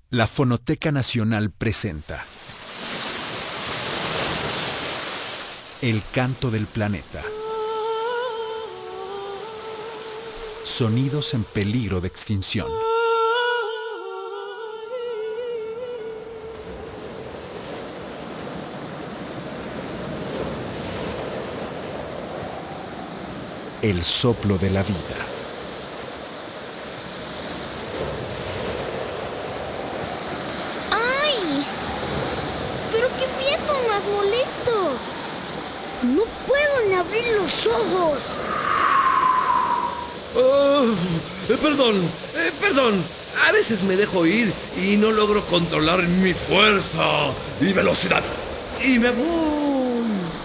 La Fonoteca Nacional presenta El canto del planeta. Sonidos en peligro de extinción. El soplo de la vida. ¡Pero qué viento más molesto! ¡No puedo ni abrir los ojos! Perdón. A veces me dejo ir y no logro controlar mi fuerza y velocidad. Y me voy.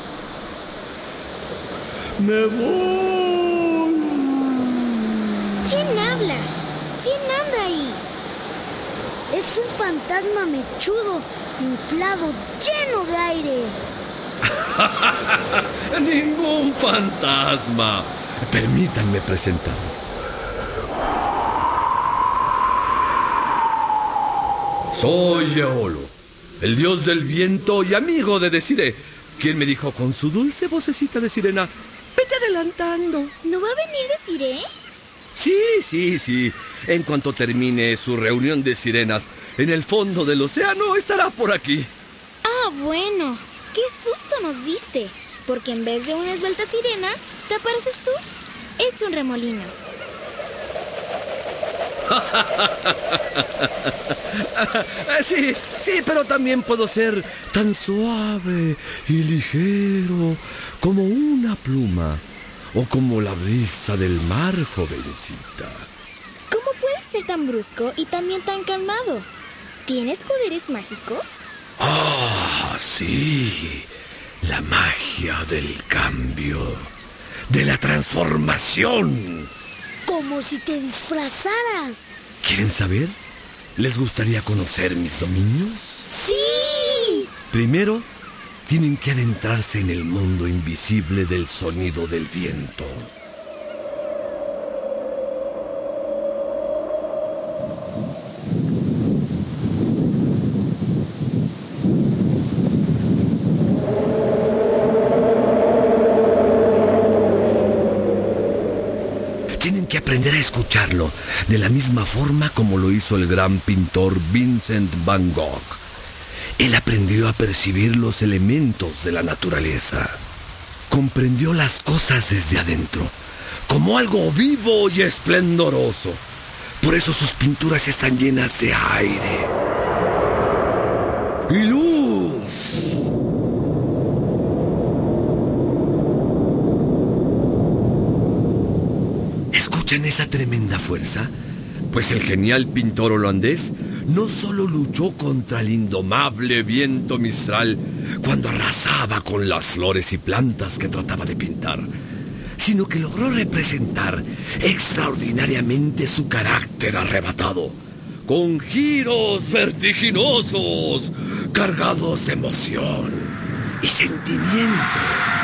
¿Quién habla? ¿Quién anda ahí? Es un fantasma mechudo, inflado, lleno de aire. Ningún fantasma. Permítanme presentar. Soy Eolo, el dios del viento y amigo de Desiree, quien me dijo con su dulce vocecita de sirena: vete adelantando. ¿No va a venir Desiree? Sí. En cuanto termine su reunión de sirenas en el fondo del océano, estará por aquí. Ah, bueno. ¡Qué susto nos diste! Porque en vez de una esbelta sirena, ¿te apareces tú? Hecho un remolino. Sí, pero también puedo ser tan suave y ligero como una pluma o como la brisa del mar, jovencita. ¿Cómo puedes ser tan brusco y también tan calmado? ¿Tienes poderes mágicos? Ah, sí. La magia del cambio, de la transformación. Como si te disfrazaras. ¿Quieren saber? ¿Les gustaría conocer mis dominios? ¡Sí! Primero, tienen que adentrarse en el mundo invisible del sonido del viento. Tienen que aprender a escucharlo de la misma forma como lo hizo el gran pintor Vincent Van Gogh. Él aprendió a percibir los elementos de la naturaleza. Comprendió las cosas desde adentro, como algo vivo y esplendoroso. Por eso sus pinturas están llenas de aire y luz. ¿Escuchan esa tremenda fuerza? Pues el genial pintor holandés no solo luchó contra el indomable viento mistral cuando arrasaba con las flores y plantas que trataba de pintar, sino que logró representar extraordinariamente su carácter arrebatado, con giros vertiginosos, cargados de emoción y sentimiento.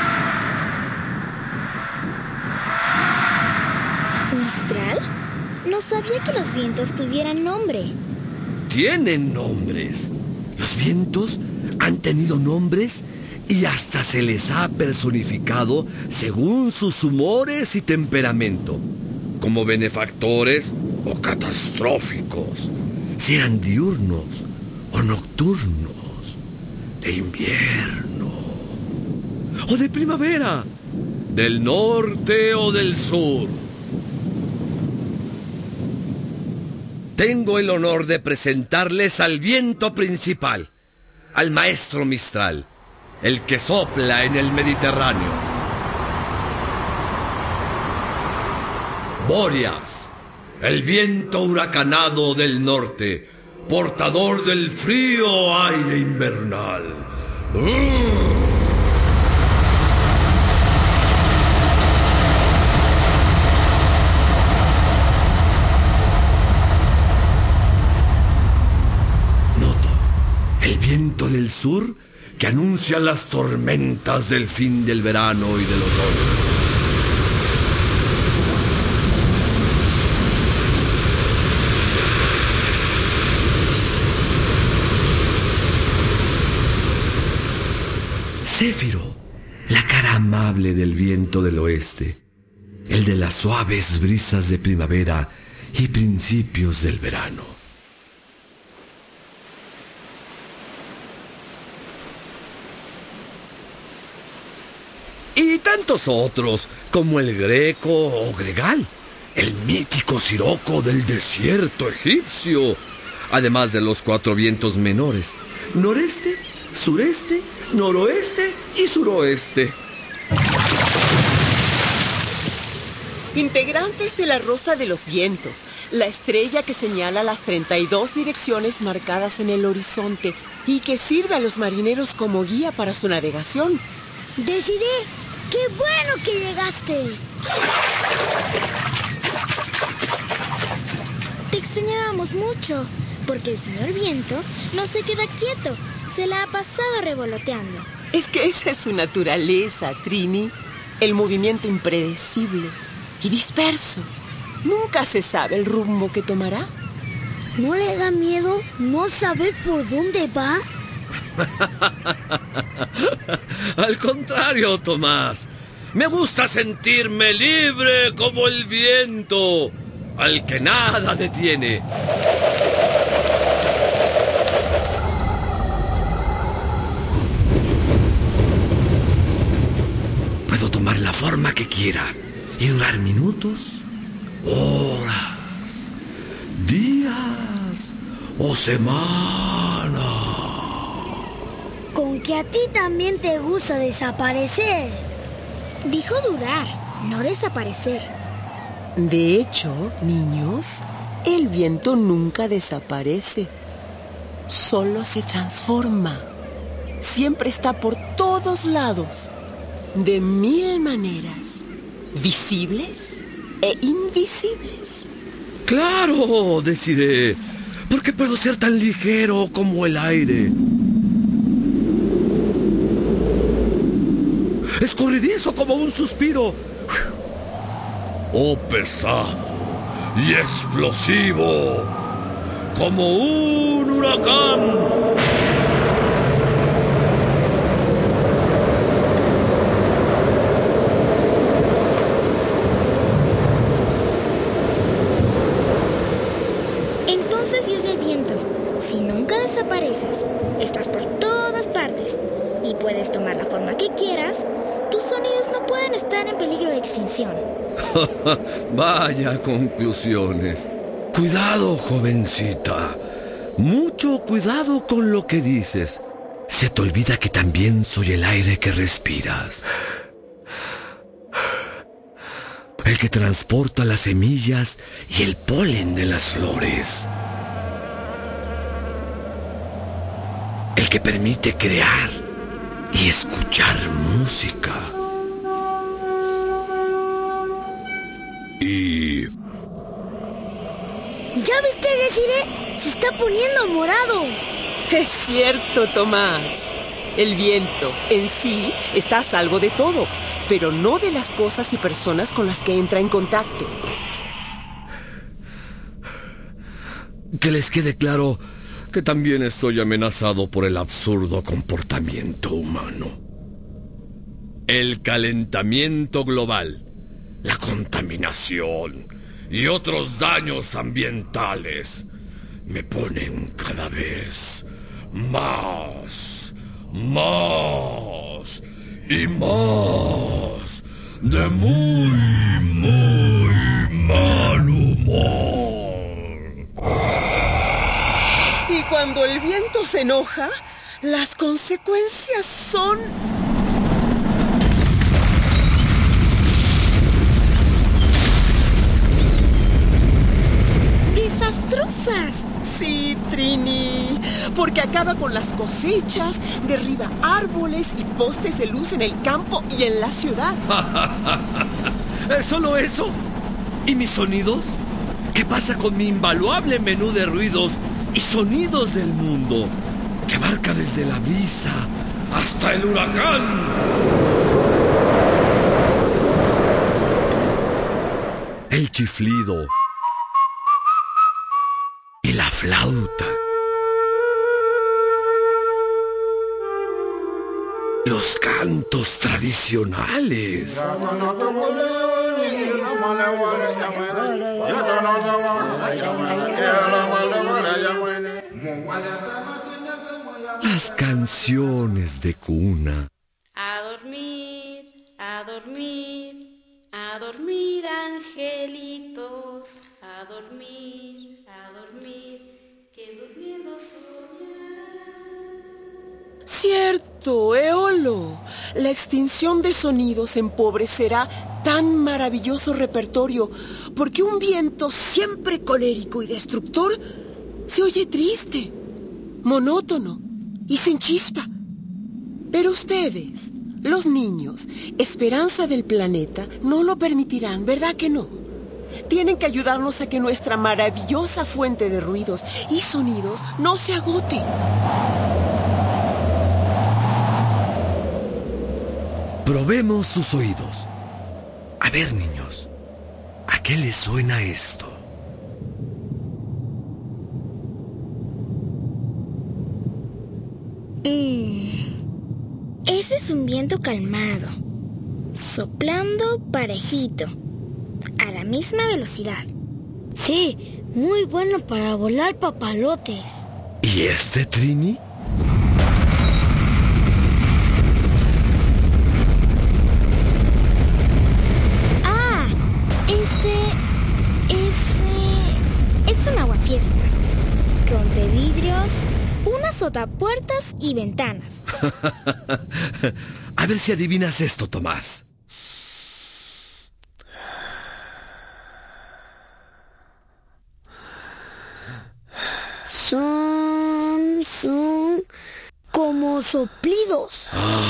¿Mistral? No sabía que los vientos tuvieran nombre. Tienen nombres. Los vientos han tenido nombres y hasta se les ha personificado según sus humores y temperamento, como benefactores o catastróficos, si eran diurnos o nocturnos, de invierno o de primavera, del norte o del sur. Tengo el honor de presentarles al viento principal, al maestro Mistral, el que sopla en el Mediterráneo. Boreas, el viento huracanado del norte, portador del frío aire invernal. El viento del sur que anuncia las tormentas del fin del verano y del otoño. Céfiro, la cara amable del viento del oeste, el de las suaves brisas de primavera y principios del verano. Y tantos otros, como el Greco o Gregal, el mítico siroco del desierto egipcio, además de los 4 vientos menores: noreste, sureste, noroeste y suroeste. Integrantes de la Rosa de los Vientos, la estrella que señala las 32 direcciones marcadas en el horizonte y que sirve a los marineros como guía para su navegación. Desiree, qué bueno que llegaste. Te extrañábamos mucho, porque el señor Viento no se queda quieto, se la ha pasado revoloteando. Es que esa es su naturaleza, Trini, el movimiento impredecible y disperso. Nunca se sabe el rumbo que tomará. ¿No le da miedo no saber por dónde va? Al contrario, Tomás. Me gusta sentirme libre como el viento, al que nada detiene. Puedo tomar la forma que quiera y durar minutos, horas, días o semanas. Con que a ti también te gusta desaparecer. Dijo durar, no desaparecer. De hecho, niños, el viento nunca desaparece. Solo se transforma. Siempre está por todos lados, de 1000 maneras, visibles e invisibles. Claro, Desiree, porque puedo ser tan ligero como el aire. Escurridizo como un suspiro, o pesado y explosivo como un huracán. Entonces Dios del viento, si nunca desapareces, estás por todas partes y puedes tomar la forma que quieras, tus sonidos no pueden estar en peligro de extinción. Vaya conclusiones. Cuidado, jovencita. Mucho cuidado con lo que dices. Se te olvida que también soy el aire que respiras. El que transporta las semillas y el polen de las flores. El que permite crear y escuchar música. Y... ¿Ya viste, Desiree? Se está poniendo morado. Es cierto, Tomás. El viento en sí está a salvo de todo, pero no de las cosas y personas con las que entra en contacto. Que les quede claro que también estoy amenazado por el absurdo comportamiento humano. El calentamiento global, la contaminación y otros daños ambientales me ponen cada vez más y más de muy mal humor. Y cuando el viento se enoja, las consecuencias son... ¡desastrosas! Sí, Trini, porque acaba con las cosechas, derriba árboles y postes de luz en el campo y en la ciudad. ¿Solo eso? ¿Y mis sonidos? ¿Qué pasa con mi invaluable menú de ruidos y sonidos del mundo, que abarca desde la brisa hasta el huracán? El chiflido y la flauta. Los cantos tradicionales. Las canciones de cuna. A dormir, a dormir, a dormir, angelitos, a dormir, que durmiendo soñarán. Cierto, Eolo. La extinción de sonidos empobrecerá tan maravilloso repertorio, porque un viento siempre colérico y destructor se oye triste, monótono y sin chispa. Pero ustedes, los niños, esperanza del planeta, no lo permitirán, ¿verdad que no? Tienen que ayudarnos a que nuestra maravillosa fuente de ruidos y sonidos no se agote. Probemos sus oídos. A ver, niños, ¿a qué les suena esto? Ese es un viento calmado, soplando parejito, a la misma velocidad. Sí, muy bueno para volar papalotes. ¿Y este, Trini? Es un aguafiestas. Rompevidrios, un azotapuertas y ventanas. A ver si adivinas esto, Tomás. Son como soplidos.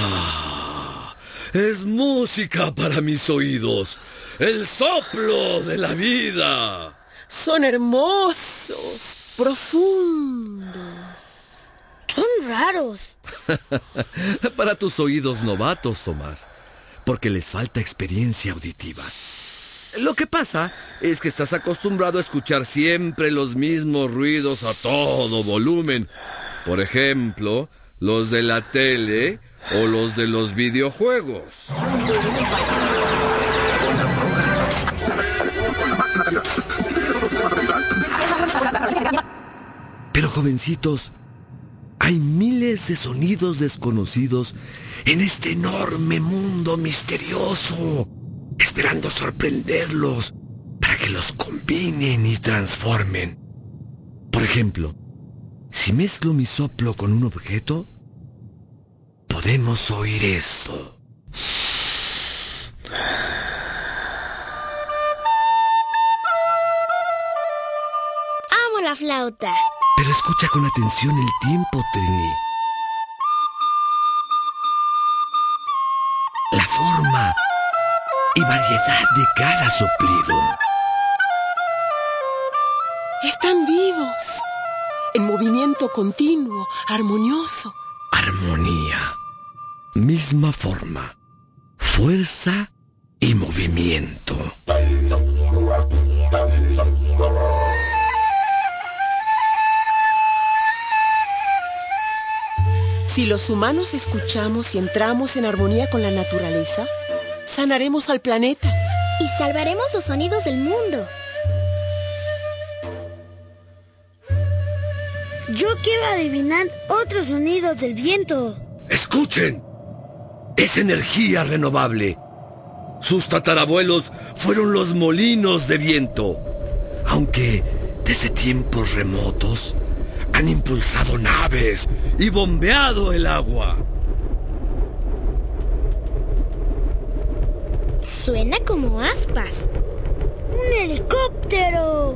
Es música para mis oídos. El soplo de la vida. Son hermosos, profundos. Son raros. Para tus oídos novatos, Tomás, porque les falta experiencia auditiva. Lo que pasa es que estás acostumbrado a escuchar siempre los mismos ruidos a todo volumen. Por ejemplo, los de la tele o los de los videojuegos. Pero, jovencitos, hay miles de sonidos desconocidos en este enorme mundo misterioso, esperando sorprenderlos para que los combinen y transformen. Por ejemplo, si mezclo mi soplo con un objeto, podemos oír esto. Amo la flauta. Pero escucha con atención el tiempo, Trini. La forma y variedad de cada soplido. Están vivos, en movimiento continuo, armonioso. Armonía, misma forma, fuerza y movimiento. Si los humanos escuchamos y entramos en armonía con la naturaleza, sanaremos al planeta. Y salvaremos los sonidos del mundo. Yo quiero adivinar otros sonidos del viento. ¡Escuchen! Es energía renovable. Sus tatarabuelos fueron los molinos de viento, aunque desde tiempos remotos han impulsado naves y bombeado el agua. Suena como aspas. ¡Un helicóptero!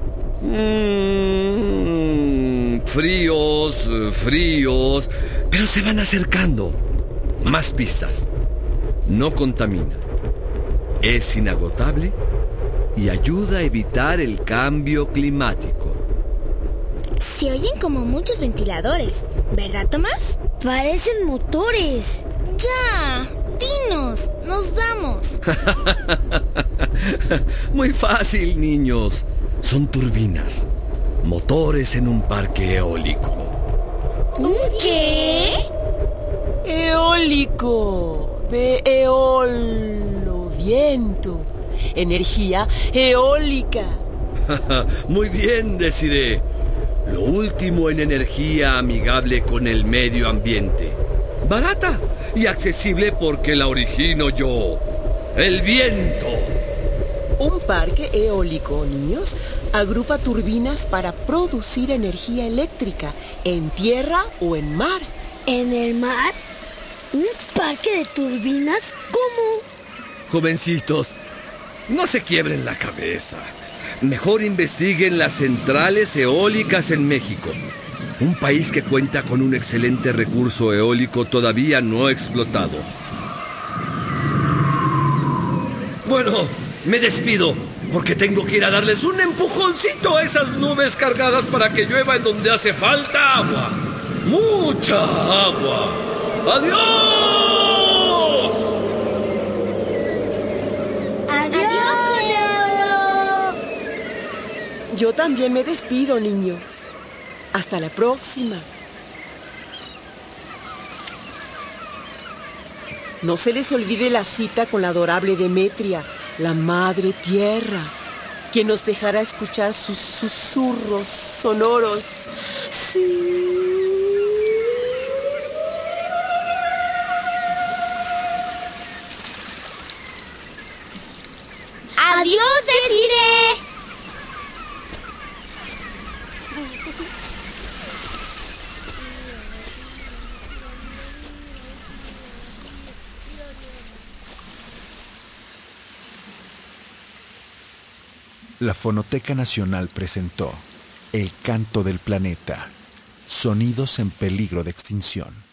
Fríos, pero se van acercando. Más pistas. No contamina. Es inagotable y ayuda a evitar el cambio climático. Se oyen como muchos ventiladores, ¿verdad, Tomás? Parecen motores. ¡Ya! ¡Dinos! ¡Nos damos! Muy fácil, niños. Son turbinas. Motores en un parque eólico. ¿Un qué? Eólico, de eolo, viento. Energía eólica. Muy bien, Desiree. Lo último en energía amigable con el medio ambiente. Barata y accesible porque la origino yo. El viento. Un parque eólico, niños, agrupa turbinas para producir energía eléctrica en tierra o en mar. ¿En el mar? ¿Un parque de turbinas? ¿Cómo? Jovencitos, no se quiebren la cabeza. Mejor investiguen las centrales eólicas en México. Un país que cuenta con un excelente recurso eólico todavía no explotado. Bueno, me despido, porque tengo que ir a darles un empujoncito a esas nubes cargadas para que llueva en donde hace falta agua. ¡Mucha agua! ¡Adiós! ¡Adiós, Eolo! Yo también me despido, niños. Hasta la próxima. No se les olvide la cita con la adorable Demetria, la Madre Tierra, quien nos dejará escuchar sus susurros sonoros. Sí. ¡Adiós, Desiree! La Fonoteca Nacional presentó El Canto del Planeta, sonidos en peligro de extinción.